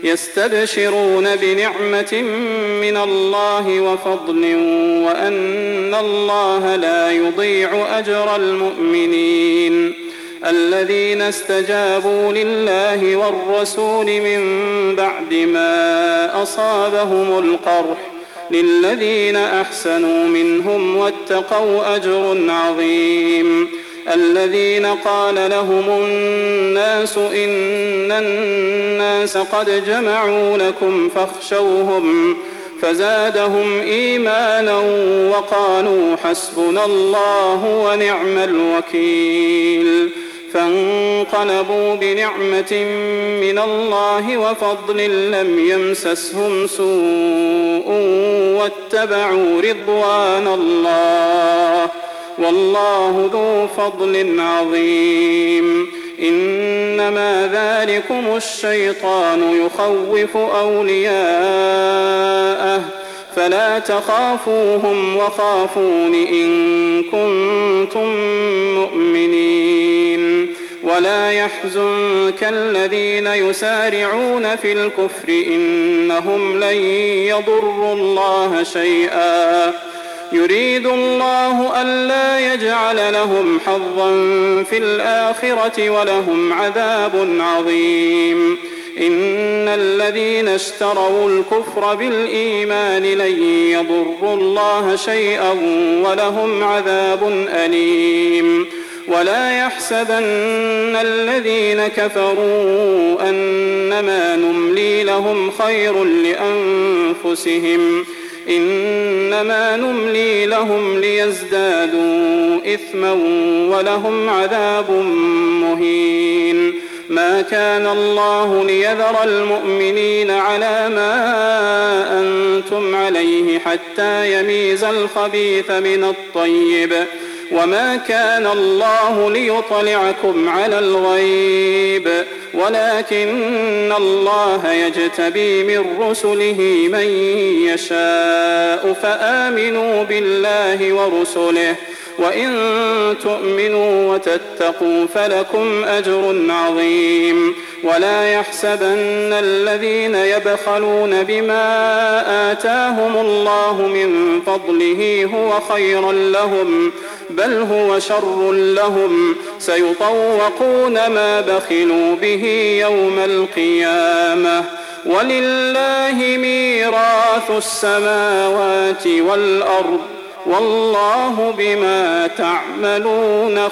يستبشرون بنعمة من الله وفضل وأن الله لا يضيع أجر المؤمنين. الذين استجابوا لله والرسول من بعد ما أصابهم القرح للذين أحسنوا منهم واتقوا أجر عظيم. الذين قال لهم الناس إن الناس قد جمعوا لكم فاخشوهم فزادهم إيمانا وقالوا حسبنا الله ونعم الوكيل. فانقلبوا بنعمة من الله وفضل لم يمسسهم سوء واتبعوا رضوان الله والله ذو فضل عظيم. إنما ذلكم الشيطان يخوف أولياءه فلا تخافوهم وخافون إن كنتم مؤمنين. ولا يحزنك الذين يسارعون في الكفر إنهم لن يضروا الله شيئا يريد الله ألا يجعل لهم حظا في الآخرة ولهم عذاب عظيم. إن الذين اشتروا الكفر بالإيمان لن يضروا الله شيئا ولهم عذاب أليم. ولا يحسبن الذين كفروا أنما نملي لهم خير لأنفسهم إنما نملي لهم ليزدادوا إثما ولهم عذاب مهين. ما كان الله ليذر المؤمنين على ما أنتم عليه حتى يميز الخبيث من الطيب وما كان الله ليطلعكم على الغيب ولكن الله يجتبي من رسله من يشاء فآمنوا بالله ورسله وإن تؤمنوا وتتقوا فلكم أجر عظيم. ولا يحسبن الذين يبخلون بما آتاهم الله من فضله هو خيرا لهم بل هو شر لهم سيطوقون ما بخلوا به يوم القيامة ولله ميراث السماوات والأرض والله بما تعملون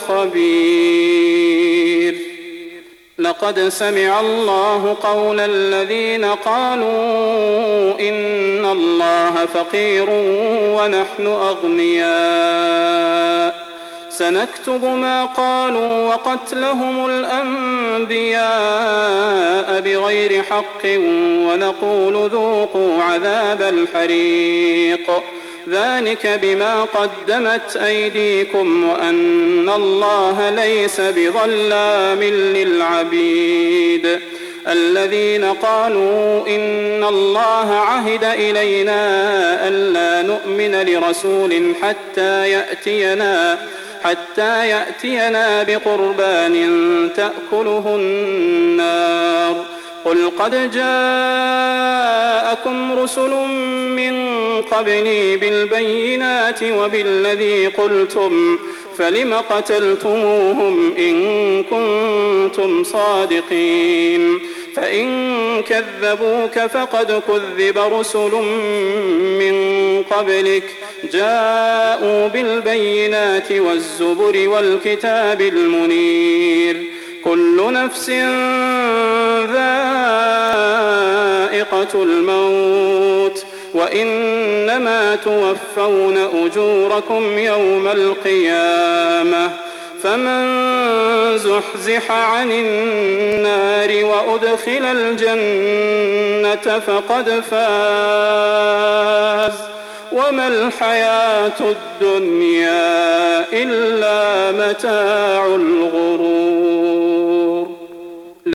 خبير. لقد سمع الله قول الذين قالوا إن الله فقير ونحن أغنياء سنكتب ما قالوا وقتلهم الأنبياء بغير حق ونقول ذوقوا عذاب الحريق ذلك بما قدمت أيديكم وأن الله ليس بظلام للعبيد. الذين قالوا إن الله عهد إلينا ألا نؤمن لرسول حتى يأتينا بقربان تأكله النار قل قد جاءكم رسل من قبلي بالبينات وبالذي قلتم فلم قتلتموهم إن كنتم صادقين. فإن كذبوك فقد كذب رسل من قبلك جاءوا بالبينات والزبر والكتاب المنير. كل نفس ذائقة الموت وإنما توفون أجوركم يوم القيامة فمن زحزح عن النار وأدخل الجنة فقد فاز وما الحياة الدنيا إلا متاع الغرور.